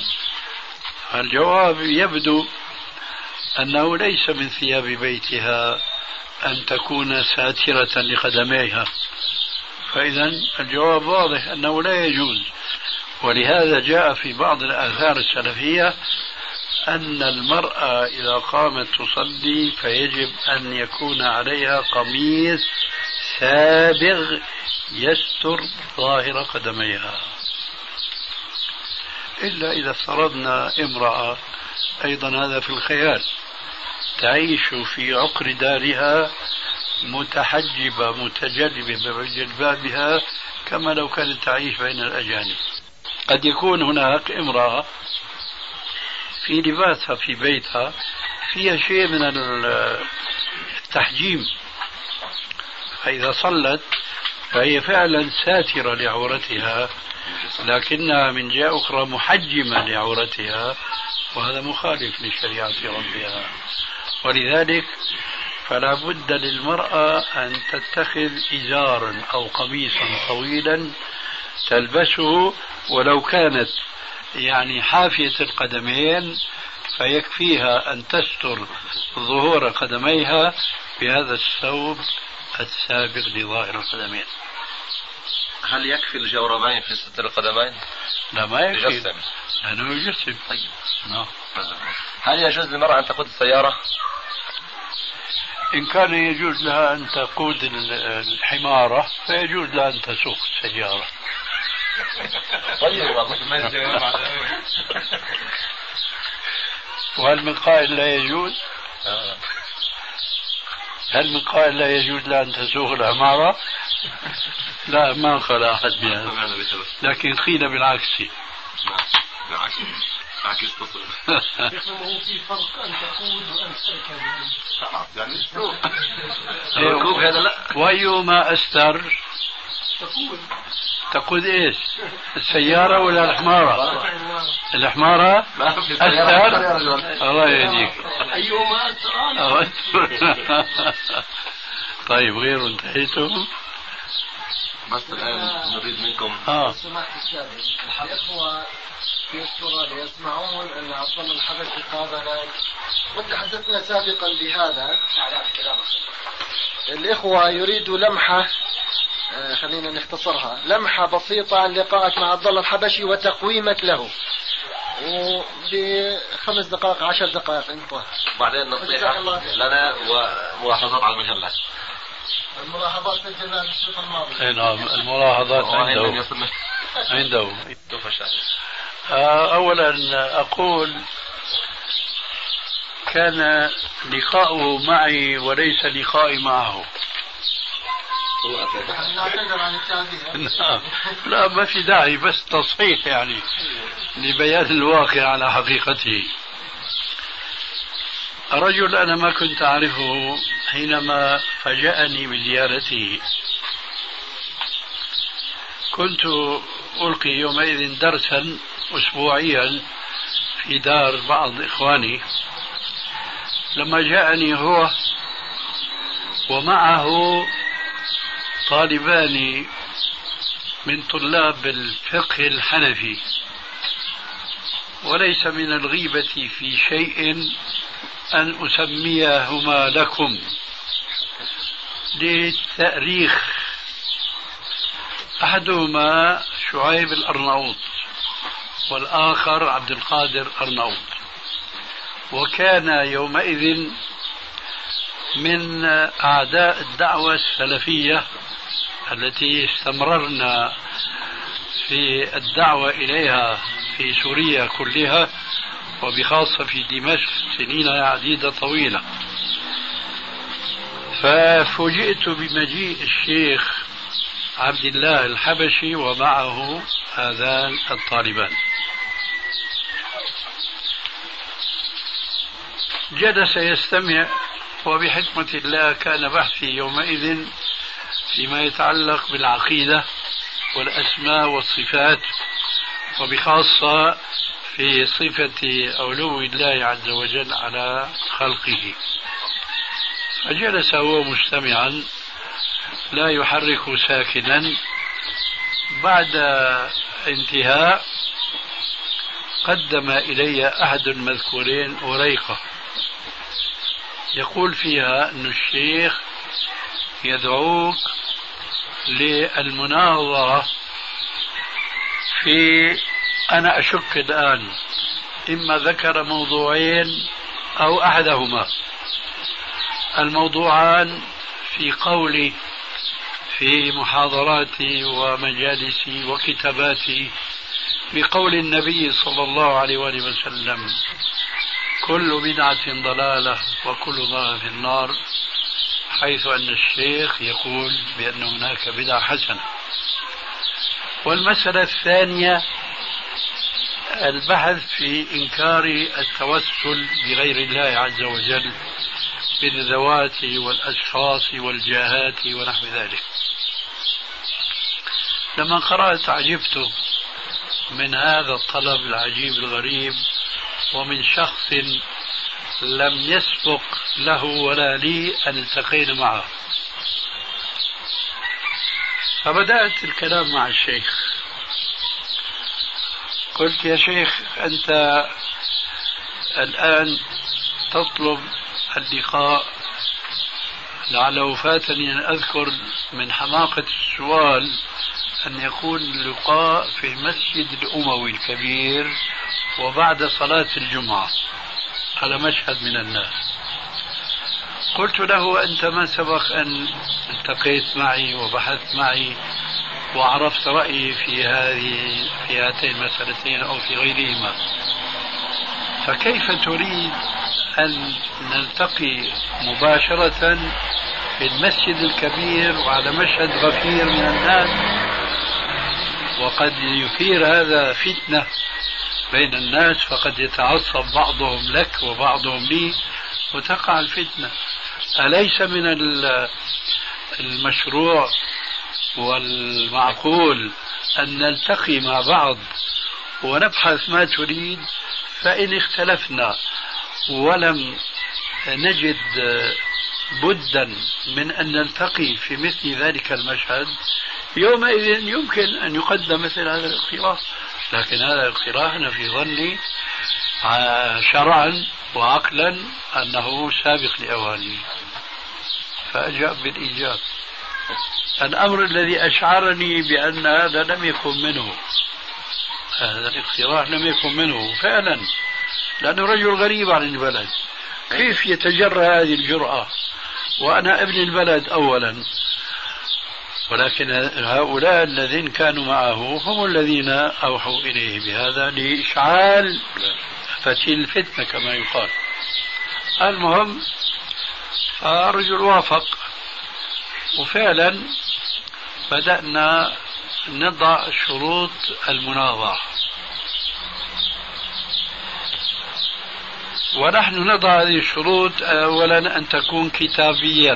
الجواب يبدو أنه ليس من ثياب بيتها أن تكون ساترة لقدميها، فإذا الجواب واضح أنه لا يجوز. ولهذا جاء في بعض الآثار السلفية أن المرأة إذا قامت تصلي فيجب أن يكون عليها قميص سابغ يستر ظاهر قدميها، إلا إذا افترضنا امرأة، أيضا هذا في الخيال، تعيش في عقر دارها متحجبة متجلبة بجلبابها كما لو كانت تعيش بين الأجانب. قد يكون هناك امرأة في لباسها في بيتها فيها شيء من التحجيم، فإذا صلت فهي فعلا ساترة لعورتها، لكنها من جهة أخرى محجمة لعورتها، وهذا مخالف لشريعة ربها. ولذلك فلا بد للمرأة أن تتخذ إزارا أو قميصا طويلا تلبسه، ولو كانت حافية القدمين فيكفيها أن تستر ظهور قدميها بهذا الثوب السابق لظاهر القدمين. هل يكفي الجوربين في ستر القدمين؟ لا ما يكفي يجسم. لأنه يجسم. طيب. نعم. هل يجوز للمرأة أن تقود السيارة؟ إن كان يجوز لها أن تقود الحمارة فيجوز لها أن تسوق السيارة. طيب. وهل من قائل لا يجوز؟ هل من قائل لا يجوز لها أن تسوق الحمارة؟ لا ما قال أحد بهذا، لكن قيل بالعكس. بالعكس تصل. هو في فرق أن تقود وأن تركب. الركوب هذا لا. وأيما أستر؟ تقود إيش؟ السيارة ولا الحمارة؟ الحمارة أستر. الله يهديك. أيهما أستر؟ طيب غير انتهيتم؟ بس الآن نريد منكم سماحة الشافعي الإخوة في استراليا يسمعون أن عبد الله الحبشي قابل، وتحدثنا سابقا بهذا. الإخوة يريدوا لمحة، خلينا نختصرها، لمحة بسيطة عن لقائك مع عبد الله الحبشي وتقويمك له، وب5 دقائق 10 دقائق انتهى. بعدين نصيحة لنا وملاحظات على المجلة. الملاحظات سجلناها بالشوط الماضي. اي نعم الملاحظات عنده. اولا اقول كان لقاؤه معي وليس لقائي معه. نعتذر عن التعبير. لا ما في داعي، بس تصحيح يعني لبيان الواقع على حقيقته. الرجل أنا ما كنت أعرفه حينما فاجأني بزيارته. كنت ألقي يومئذ درسا أسبوعيا في دار بعض إخواني. لما جاءني هو ومعه طالبان من طلاب الفقه الحنفي، وليس من الغيبة في شيء أن أسميهما لكم للتأريخ. أحدهما شعيب الأرناؤوط والآخر عبد القادر أرناؤوط، وكان يومئذ من أعداء الدعوة السلفية التي استمررنا في الدعوة إليها في سوريا كلها، وبخاصة في دمشق سنين عديدة طويلة. ففوجئت بمجيء الشيخ عبد الله الحبشي ومعه هذان الطالبان. جلس يستمع، وبحكمة الله كان بحثي يومئذ فيما يتعلق بالعقيدة والأسماء والصفات، وبخاصة في صفة علو الله عز وجل على خلقه. فجلس هو مستمعا لا يحرك ساكنا. بعد انتهاء قدم إلي أحد المذكورين وريقة يقول فيها أن الشيخ يدعوك للمناظرة في، أنا أشك الآن، إما ذكر موضوعين أو أحدهما. الموضوعان في قولي في محاضراتي ومجالسي وكتاباتي بقول النبي صلى الله عليه وآله وسلم: كل بدعة ضلالة وكل ضلالة في النار، حيث أن الشيخ يقول بأن هناك بدعة حسنة. والمسألة الثانية البحث في إنكار التوسل بغير الله عز وجل بالذوات والأشخاص والجاهات ونحو ذلك. لما قرأت عجبت من هذا الطلب العجيب الغريب، ومن شخص لم يسبق له ولا لي أن التقينا معه. فبدأت الكلام مع الشيخ. قلت: يا شيخ، أنت الآن تطلب اللقاء لعله فاتني أن أذكر من حماقة السؤال أن يكون اللقاء في المسجد الأموي الكبير وبعد صلاة الجمعة على مشهد من الناس. قلت له: أنت ما سبق أن التقيت معي وبحثت معي وعرفت رأيي في هاتين المسألتين أو في غيرهما، فكيف تريد أن نلتقي مباشرة في المسجد الكبير وعلى مشهد غفير من الناس، وقد يثير هذا فتنة بين الناس، فقد يتعصب بعضهم لك وبعضهم لي وتقع الفتنة. أليس من المشروع والمعقول أن نلتقي مع بعض ونبحث ما تريد، فإن اختلفنا ولم نجد بدا من أن نلتقي في مثل ذلك المشهد، يومئذ يمكن أن يقدم مثل هذا الاقتراح. لكن هذا الاقتراح أنا في ظني شرعا وعقلا أنه سابق لأوانه، فأجاب بالإيجاب. الأمر الذي أشعرني بأن هذا لم يكن منه، هذا الاقتراح لم يكن منه فعلا، لأنه رجل غريب عن البلد، كيف يتجرأ هذه الجرأة وأنا ابن البلد أولا؟ ولكن هؤلاء الذين كانوا معه هم الذين أوحوا إليه بهذا لإشعال فتيل الفتنة كما يقال. المهم الرجل وافق، وفعلا بدأنا نضع شروط المناظرة، ونحن نضع هذه الشروط: أولا أن تكون كتابيا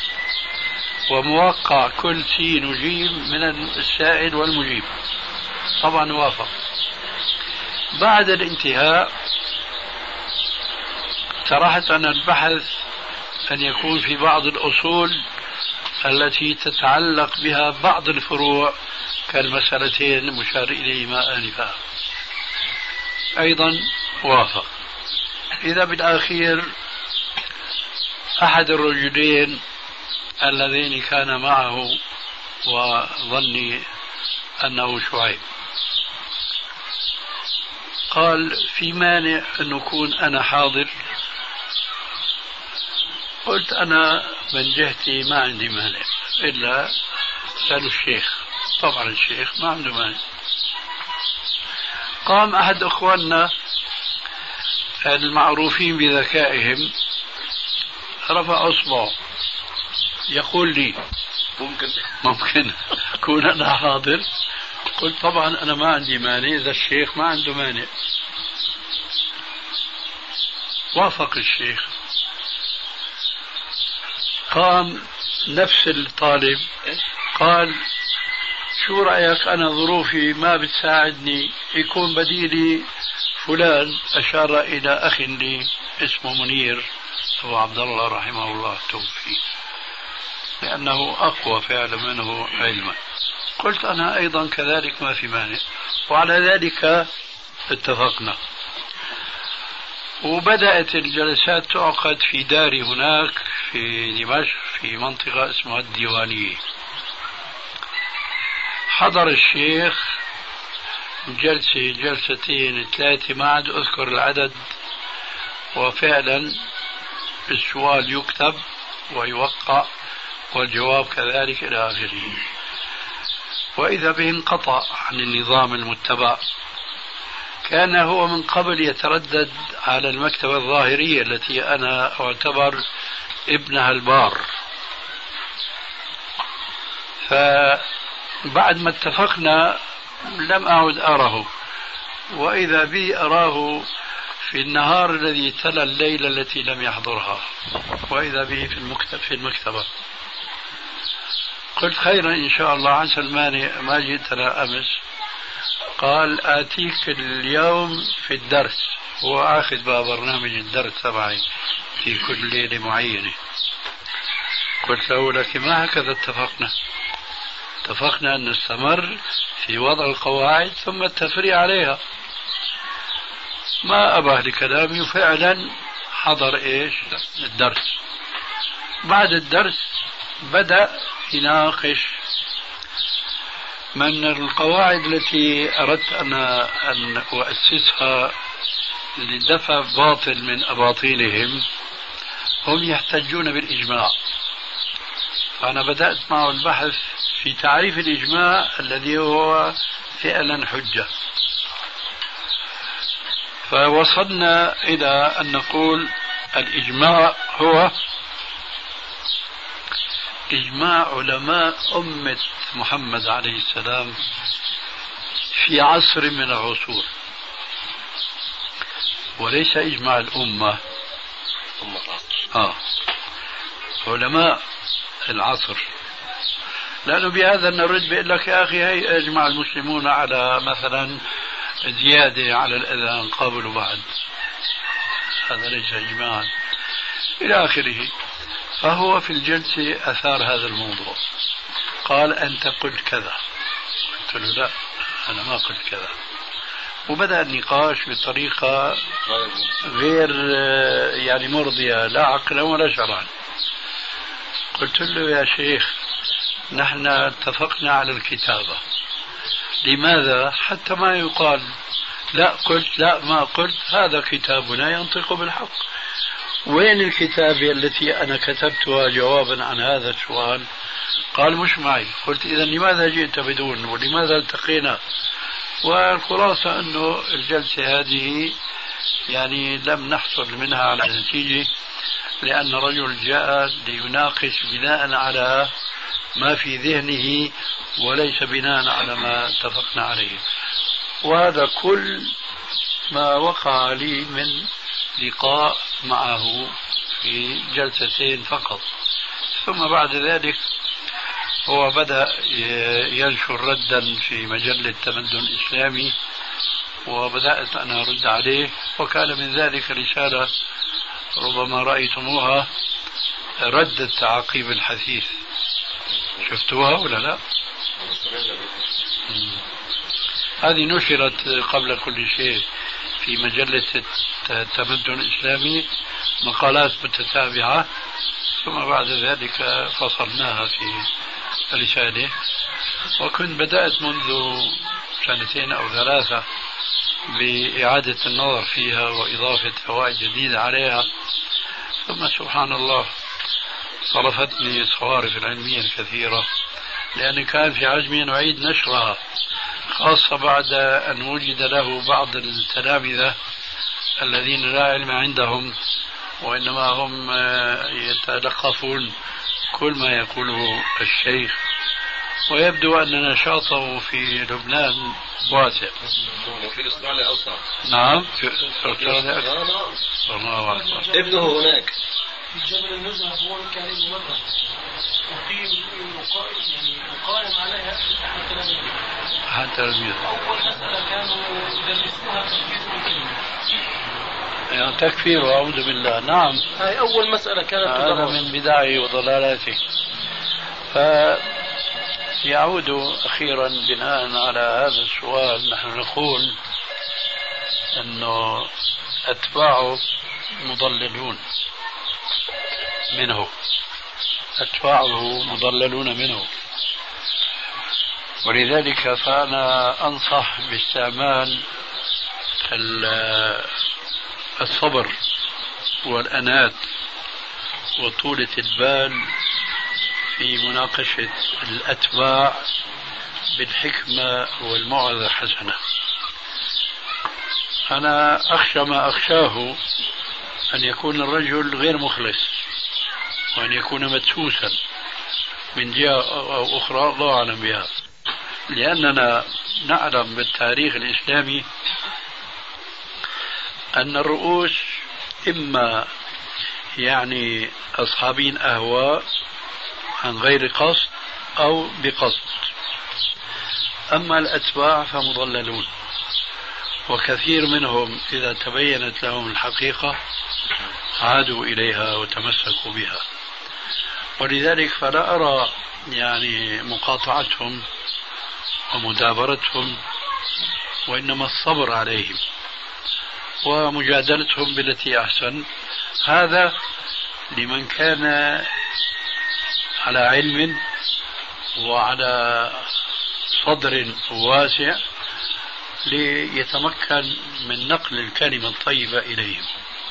وموقع كل سين وجيم من السائل والمجيب. طبعا وافق. بعد الانتهاء اقترحت أن البحث أن يكون في بعض الأصول التي تتعلق بها بعض الفروع كالمسألتين المشار إليهما آنفا. أيضا وافق. إذا بالأخير أحد الرجلين اللذين كان معه وظني أنه شعيب قال: في مانع أن أكون أنا حاضر؟ قلت: أنا من جهتي ما عندي مانع، إلا سألوا الشيخ. طبعا الشيخ ما عنده مانع. قام أحد أخواننا المعروفين بذكائهم رفع أصبعه يقول لي: ممكن أكون أنا حاضر؟ قلت: طبعا أنا ما عندي مانع إذا الشيخ ما عنده مانع. وافق الشيخ. قام نفس الطالب قال: شو رأيك، أنا ظروفي ما بتساعدني، يكون بديلي فلان. أشار إلى أخ لي اسمه منير أبو عبد الله رحمه الله توفي، لأنه أقوى فعلا منه علما. قلت: أنا أيضا كذلك ما في مانع. وعلى ذلك اتفقنا، وبدأت الجلسات تعقد في داري هناك في دمشق في منطقة اسمها الديوانية. حضر الشيخ جلسة جلستين ثلاثة ما عاد أذكر العدد، وفعلا السؤال يكتب ويوقع والجواب كذلك إلى آخره. وإذا به انقطع عن النظام المتبع. كان هو من قبل يتردد على المكتبة الظاهرية التي أنا أعتبر ابنها البار، فبعد ما اتفقنا لم أعد أراه، وإذا بي أراه في النهار الذي تلا الليلة التي لم يحضرها، وإذا به في المكتبة. قلت: خيرا إن شاء الله، عسى المانع، ما جئتنا أمس. قال: آتيك اليوم في الدرس، هو آخذ بقى برنامج الدرس تبعي في كل ليلة معينة. قلت له: لكن ما هكذا اتفقنا أن نستمر في وضع القواعد ثم التفريع عليها. ما أبه لكلامي، وفعلا حضر الدرس. بعد الدرس بدأ يناقش من القواعد التي أردت أنا أن أؤسسها لدفع باطل من أباطيلهم. هم يحتجون بالإجماع، فأنا بدأت معه البحث في تعريف الإجماع الذي هو فعلا حجة. فوصلنا إلى أن نقول الإجماع هو إجماع علماء أمة محمد عليه السلام في عصر من العصور، وليس إجماع الأمة. علماء العصر، لأنه بهذا نرد بيقول لك يا أخي هي أجمع المسلمون على مثلا زيادة على الأذان قبل وبعد، هذا ليس إجماعا إلى آخره. فهو في الجلسة أثار هذا الموضوع، قال أنت قلت كذا، قلت له لا أنا ما قلت كذا، وبدأ النقاش بطريقة غير يعني مرضية لا عقلا ولا شرعا. قلت له يا شيخ نحن اتفقنا على الكتابة، لماذا؟ حتى ما يقال لا قلت لا ما قلت، هذا كتابنا ينطق بالحق. وين الكتابة التي أنا كتبتها جوابا عن هذا السؤال؟ قال مش معي. قلت إذا لماذا جئت بدون ولماذا التقينا؟ والخلاصة أنه الجلسة هذه يعني لم نحصل منها على نتيجة، لأن رجل جاء ليناقش بناء على ما في ذهنه وليس بناء على ما اتفقنا عليه. وهذا كل ما وقع لي من لقاء معه في جلستين فقط. ثم بعد ذلك هو بدأ ينشر ردا في مجلة تمدن إسلامي، وبدأت أنا أرد عليه، وكان من ذلك رسالة ربما رأيتموها، رد التعقيب الحثيث. شفتوها ولا لا؟ هذه نشرت قبل كل شيء في مجلة التمدن الإسلامي، مقالات متتابعة، ثم بعد ذلك فصلناها في رسالة. وكنت بدأت منذ 2 أو 3 بإعادة النظر فيها وإضافة فوائد جديدة عليها، ثم سبحان الله صرفتني الصوارف العلمية الكثيرة، لأن كان في عزمي أن أعيد نشرها، خاصة بعد أن وجد له بعض التلامذة الذين لا علم عندهم، وإنما هم يتلقفون كل ما يقوله الشيخ، ويبدو أن نشاطه في لبنان واسع. في أستراليا أوسع. نعم في أستراليا أكثر. ابنه هناك في جبل النزهة، هو كان ابن مدرسة يقائم عليها حتى أول مسألة كانوا يدرسوها تكفير الكلمة، يعني تكفير أعوذ بالله. نعم هاي أول مسألة كانت هذا من بدعه وضلالاته. فيعود أخيرا بناء على هذا السؤال، نحن نقول أنه أتباعه مضللون منه، أتباعه مضللون منه، ولذلك فأنا أنصح باستعمال الصبر والأنات وطولة البال في مناقشة الأتباع بالحكمة والموعظة الحسنة. أنا أخشى ما أخشاه أن يكون الرجل غير مخلص، وأن يكون مدسوسا من جهة أو أخرى، الله أعلم بها، لأننا نعلم بالتاريخ الإسلامي أن الرؤوس إما يعني أصحابين أهواء عن غير قصد أو بقصد، أما الأتباع فمضللون، وكثير منهم إذا تبينت لهم الحقيقة عادوا إليها وتمسكوا بها. ولذلك فلا أرى يعني مقاطعتهم ومدابرتهم، وإنما الصبر عليهم ومجادلتهم بالتي أحسن. هذا لمن كان على علم وعلى صدر واسع ليتمكن من نقل الكلمة الطيبة إليهم.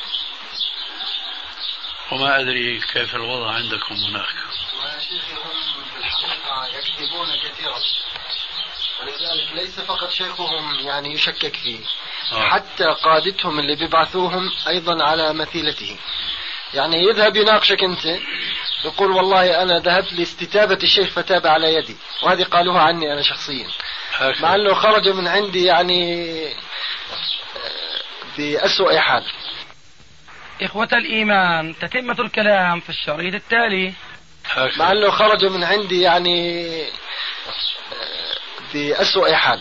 وما أدري كيف الوضع عندكم هناك. شيخهم في الحقيقة يكذبون كثيرا، ولذلك ليس فقط شيخهم يعني يشكك فيه، حتى قادتهم اللي بيبعثوهم أيضا على مثيلته. يعني يذهب يناقشك أنت، يقول والله أنا ذهبت لاستتابة الشيخ فتاب على يدي، وهذه قالوها عني أنا شخصيا، مع أنه خرج من عندي يعني بأسوأ حال. إخوة الإيمان، تتمة الكلام في الشريط التالي. مع أنه خرج من عندي يعني بأسوأ حال.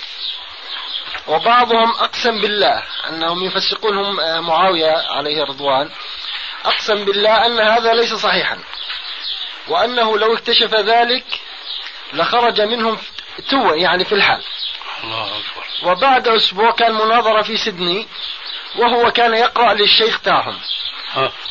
وبعضهم أقسم بالله أنهم يفسقونهم معاوية عليه رضوان، أقسم بالله أن هذا ليس صحيحا، وأنه لو اكتشف ذلك لخرج منهم يعني في الحال. الله أكبر. وبعد أسبوع كان مناظرة في سيدني، وهو كان يقرأ للشيخ تاعهم،